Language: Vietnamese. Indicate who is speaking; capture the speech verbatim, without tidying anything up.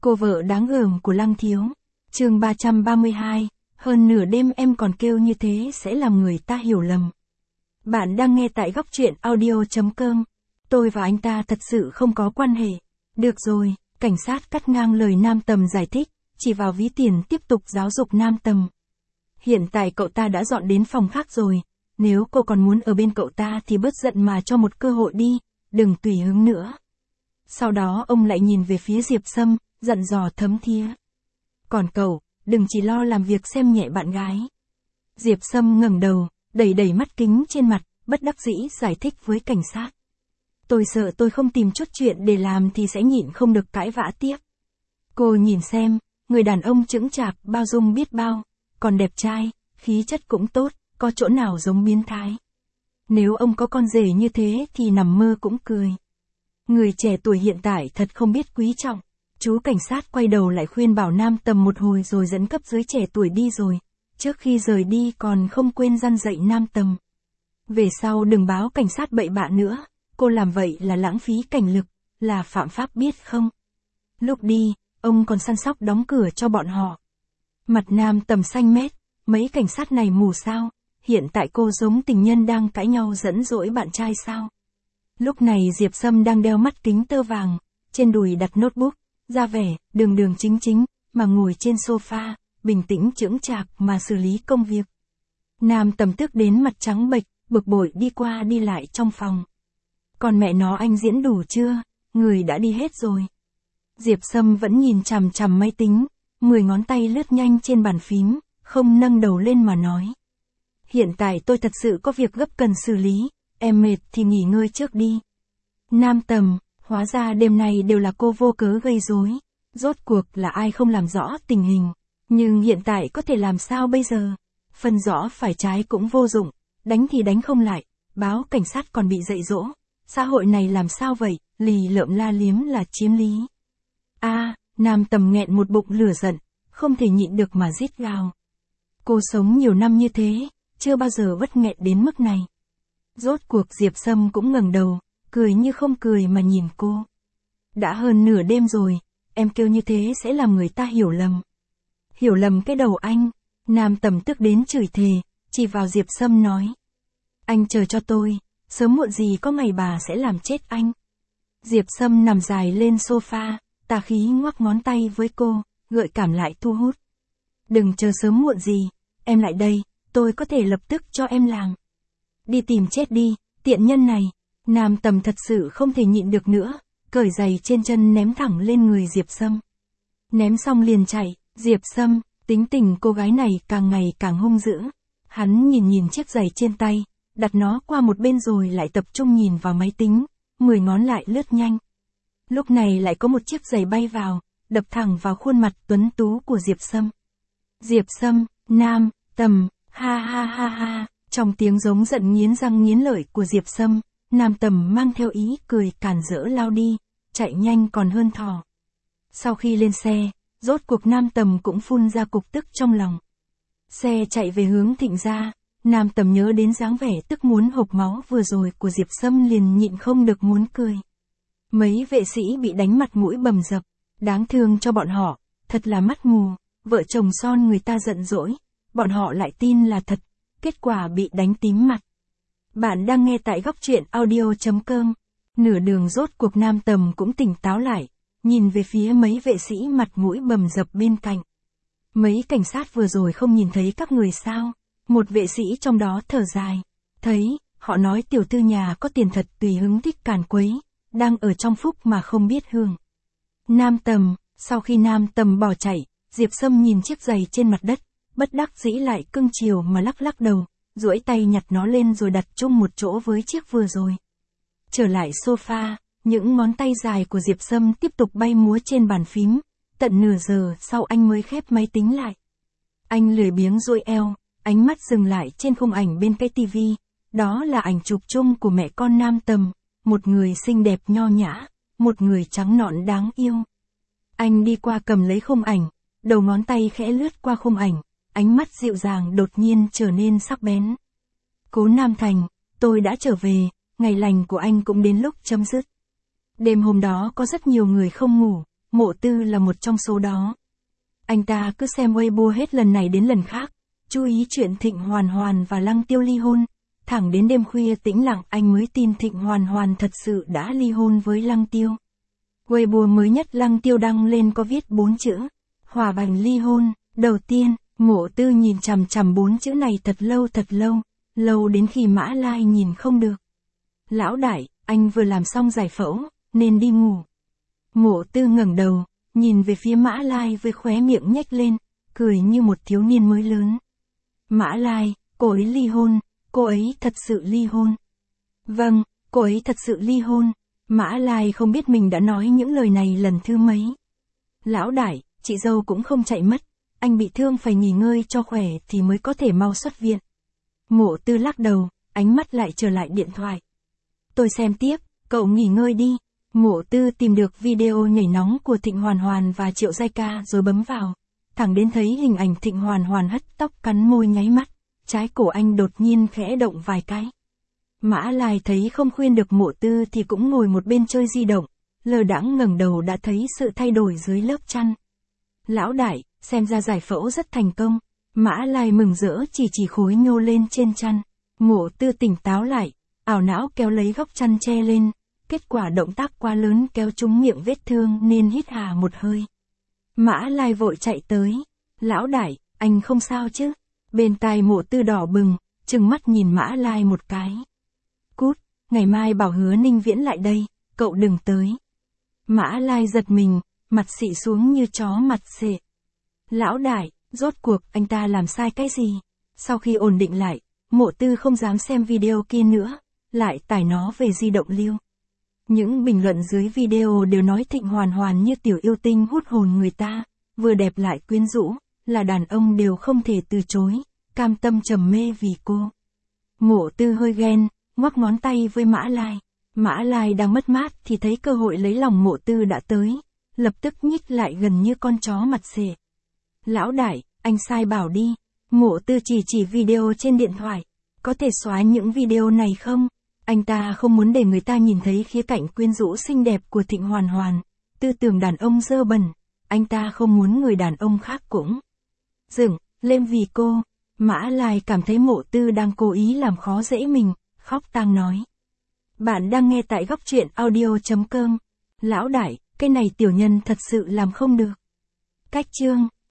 Speaker 1: Cô vợ đáng gờm của Lăng Thiếu. Chương ba trăm ba mươi hai, hơn nửa đêm em còn kêu như thế sẽ làm người ta hiểu lầm. Bạn đang nghe tại góc truyện audio chấm com. Tôi và anh ta thật sự không có quan hệ. Được rồi, cảnh sát cắt ngang lời Nam Tầm giải thích, chỉ vào ví tiền tiếp tục giáo dục Nam Tầm. Hiện tại cậu ta đã dọn đến phòng khác rồi, nếu cô còn muốn ở bên cậu ta thì bớt giận mà cho một cơ hội đi, đừng tùy hứng nữa. Sau đó ông lại nhìn về phía Diệp Sâm, dặn dò thấm thía. Còn cậu, đừng chỉ lo làm việc xem nhẹ bạn gái. Diệp Sâm ngẩng đầu, đẩy đẩy mắt kính trên mặt, bất đắc dĩ giải thích với cảnh sát. Tôi sợ tôi không tìm chút chuyện để làm thì sẽ nhịn không được cãi vã tiếp. Cô nhìn xem, người đàn ông chững chạc, bao dung biết bao, còn đẹp trai, khí chất cũng tốt, có chỗ nào giống biến thái. Nếu ông có con rể như thế thì nằm mơ cũng cười. Người trẻ tuổi hiện tại thật không biết quý trọng. Chú cảnh sát quay đầu lại khuyên bảo Nam Tầm một hồi rồi dẫn cấp dưới trẻ tuổi đi rồi. Trước khi rời đi còn không quên răn dạy Nam Tầm. Về sau đừng báo cảnh sát bậy bạ nữa, cô làm vậy là lãng phí cảnh lực, là phạm pháp biết không? Lúc đi, ông còn săn sóc đóng cửa cho bọn họ. Mặt Nam Tầm xanh mét, mấy cảnh sát này mù sao? Hiện tại cô giống tình nhân đang cãi nhau dẫn dỗi bạn trai sao? Lúc này Diệp Sâm đang đeo mắt kính tơ vàng, trên đùi đặt notebook, ra vẻ, đường đường chính chính, mà ngồi trên sofa, bình tĩnh chững chạc mà xử lý công việc. Nam Tầm tức đến mặt trắng bệch, bực bội đi qua đi lại trong phòng. Còn mẹ nó anh diễn đủ chưa? Người đã đi hết rồi. Diệp Sâm vẫn nhìn chằm chằm máy tính, mười ngón tay lướt nhanh trên bàn phím, không nâng đầu lên mà nói. Hiện tại tôi thật sự có việc gấp cần xử lý, em mệt thì nghỉ ngơi trước đi. Nam Tầm, hóa ra đêm này đều là cô vô cớ gây rối. Rốt cuộc là ai không làm rõ tình hình. Nhưng hiện tại có thể làm sao bây giờ? Phân rõ phải trái cũng vô dụng, đánh thì đánh không lại, báo cảnh sát còn bị dạy dỗ. Xã hội này làm sao vậy, lì lợm la liếm là chiếm lý. A, à, Nam Tầm nghẹn một bụng lửa giận, không thể nhịn được mà rít gào. Cô sống nhiều năm như thế, chưa bao giờ bất nghẹn đến mức này. Rốt cuộc Diệp Sâm cũng ngẩng đầu, cười như không cười mà nhìn cô. Đã hơn nửa đêm rồi, em kêu như thế sẽ làm người ta hiểu lầm. Hiểu lầm cái đầu anh. Nam Tầm tức đến chửi thề, chỉ vào Diệp Sâm nói. Anh chờ cho tôi, sớm muộn gì có ngày bà sẽ làm chết anh. Diệp Sâm nằm dài lên sofa, tà khí ngoắc ngón tay với cô, gợi cảm lại thu hút. Đừng chờ sớm muộn gì, em lại đây, tôi có thể lập tức cho em làm. Đi tìm chết đi, tiện nhân này. Nam Tầm thật sự không thể nhịn được nữa, cởi giày trên chân ném thẳng lên người Diệp Sâm. Ném xong liền chạy, Diệp Sâm, tính tình cô gái này càng ngày càng hung dữ. Hắn nhìn nhìn chiếc giày trên tay, đặt nó qua một bên rồi lại tập trung nhìn vào máy tính, mười ngón lại lướt nhanh. Lúc này lại có một chiếc giày bay vào, đập thẳng vào khuôn mặt tuấn tú của Diệp Sâm. Diệp Sâm, Nam Tầm, ha ha ha ha, trong tiếng giống giận nghiến răng nghiến lợi của Diệp Sâm, Nam Tầm mang theo ý cười càn rỡ lao đi, chạy nhanh còn hơn thỏ. Sau khi lên xe, rốt cuộc Nam Tầm cũng phun ra cục tức trong lòng. Xe chạy về hướng Thịnh gia, Nam Tầm nhớ đến dáng vẻ tức muốn hộc máu vừa rồi của Diệp Sâm liền nhịn không được muốn cười. Mấy vệ sĩ bị đánh mặt mũi bầm dập, đáng thương cho bọn họ, thật là mắt mù, vợ chồng son người ta giận dỗi, bọn họ lại tin là thật, kết quả bị đánh tím mặt. Bạn đang nghe tại góc truyện audio chấm com. Nửa đường rốt cuộc Nam Tầm cũng tỉnh táo lại, nhìn về phía mấy vệ sĩ mặt mũi bầm dập bên cạnh. Mấy cảnh sát vừa rồi không nhìn thấy các người sao? Một vệ sĩ trong đó thở dài. Thấy, họ nói tiểu thư nhà có tiền thật tùy hứng thích càn quấy, đang ở trong phúc mà không biết hưởng. Nam Tầm, sau khi Nam Tầm bỏ chạy, Diệp Sâm nhìn chiếc giày trên mặt đất, bất đắc dĩ lại cưng chiều mà lắc lắc đầu, duỗi tay nhặt nó lên rồi đặt chung một chỗ với chiếc vừa rồi. Trở lại sofa, những ngón tay dài của Diệp Sâm tiếp tục bay múa trên bàn phím, tận nửa giờ sau anh mới khép máy tính lại. Anh lười biếng duỗi eo, ánh mắt dừng lại trên khung ảnh bên cái tivi, đó là ảnh chụp chung của mẹ con Nam Tầm, một người xinh đẹp nho nhã, một người trắng nõn đáng yêu. Anh đi qua cầm lấy khung ảnh, đầu ngón tay khẽ lướt qua khung ảnh, ánh mắt dịu dàng đột nhiên trở nên sắc bén. Cố Nam Thành, tôi đã trở về, ngày lành của anh cũng đến lúc chấm dứt. Đêm hôm đó có rất nhiều người không ngủ, Mộ Tư là một trong số đó. Anh ta cứ xem Weibo hết lần này đến lần khác, chú ý chuyện Thịnh Hoàn Hoàn và Lăng Tiêu ly hôn. Thẳng đến đêm khuya tĩnh lặng anh mới tin Thịnh Hoàn Hoàn thật sự đã ly hôn với Lăng Tiêu. Weibo mới nhất Lăng Tiêu đăng lên có viết bốn chữ, Hòa Bành ly hôn. Đầu tiên, Mộ Tư nhìn chằm chằm bốn chữ này thật lâu thật lâu, lâu đến khi Mã Lai nhìn không được. Lão đại, anh vừa làm xong giải phẫu, nên đi ngủ. Mộ Tư ngẩng đầu, nhìn về phía Mã Lai với khóe miệng nhếch lên, cười như một thiếu niên mới lớn. Mã Lai, cô ấy ly hôn, cô ấy thật sự ly hôn. Vâng, cô ấy thật sự ly hôn. Mã Lai không biết mình đã nói những lời này lần thứ mấy. Lão đại, chị dâu cũng không chạy mất, anh bị thương phải nghỉ ngơi cho khỏe thì mới có thể mau xuất viện. Mộ Tư lắc đầu, ánh mắt lại trở lại điện thoại. Tôi xem tiếp, cậu nghỉ ngơi đi. Mộ Tư tìm được video nhảy nóng của Thịnh Hoàn Hoàn và Triệu Giai Ca rồi bấm vào. Thẳng đến thấy hình ảnh Thịnh Hoàn Hoàn hất tóc cắn môi nháy mắt, trái cổ anh đột nhiên khẽ động vài cái. Mã Lai thấy không khuyên được Mộ Tư thì cũng ngồi một bên chơi di động, lờ đãng ngẩng đầu đã thấy sự thay đổi dưới lớp chăn. Lão đại, xem ra giải phẫu rất thành công. Mã Lai mừng rỡ chỉ chỉ khối nhô lên trên chăn. Mộ Tư tỉnh táo lại, ảo não kéo lấy góc chăn che lên. Kết quả động tác quá lớn kéo trúng miệng vết thương nên hít hà một hơi. Mã Lai vội chạy tới. Lão đại, anh không sao chứ? Bên tai Mộ Tư đỏ bừng, trừng mắt nhìn Mã Lai một cái. Cút, ngày mai bảo Hứa Ninh Viễn lại đây, cậu đừng tới. Mã Lai giật mình, mặt xị xuống như chó mặt xệ. Lão đại, rốt cuộc anh ta làm sai cái gì? Sau khi ổn định lại, Mộ Tư không dám xem video kia nữa, lại tải nó về di động lưu. Những bình luận dưới video đều nói Thịnh Hoàn Hoàn như tiểu yêu tinh hút hồn người ta, vừa đẹp lại quyến rũ, là đàn ông đều không thể từ chối, cam tâm trầm mê vì cô. Mộ Tư hơi ghen, ngoắc ngón tay với Mã Lai. Mã Lai đang mất mát thì thấy cơ hội lấy lòng Mộ Tư đã tới, lập tức nhích lại gần như con chó mặt xệ. Lão đại, anh sai bảo đi. Mộ Tư chỉ chỉ video trên điện thoại. Có thể xóa những video này không? Anh ta không muốn để người ta nhìn thấy khía cạnh quyến rũ xinh đẹp của Thịnh Hoàn Hoàn. Tư tưởng đàn ông dơ bẩn. Anh ta không muốn người đàn ông khác cũng dừng lên vì cô. Mã Lai cảm thấy Mộ Tư đang cố ý làm khó dễ mình, khóc tang nói. Bạn đang nghe tại góc truyện audio chấm com. Lão đại, cái này tiểu nhân thật sự làm không được. Cách chương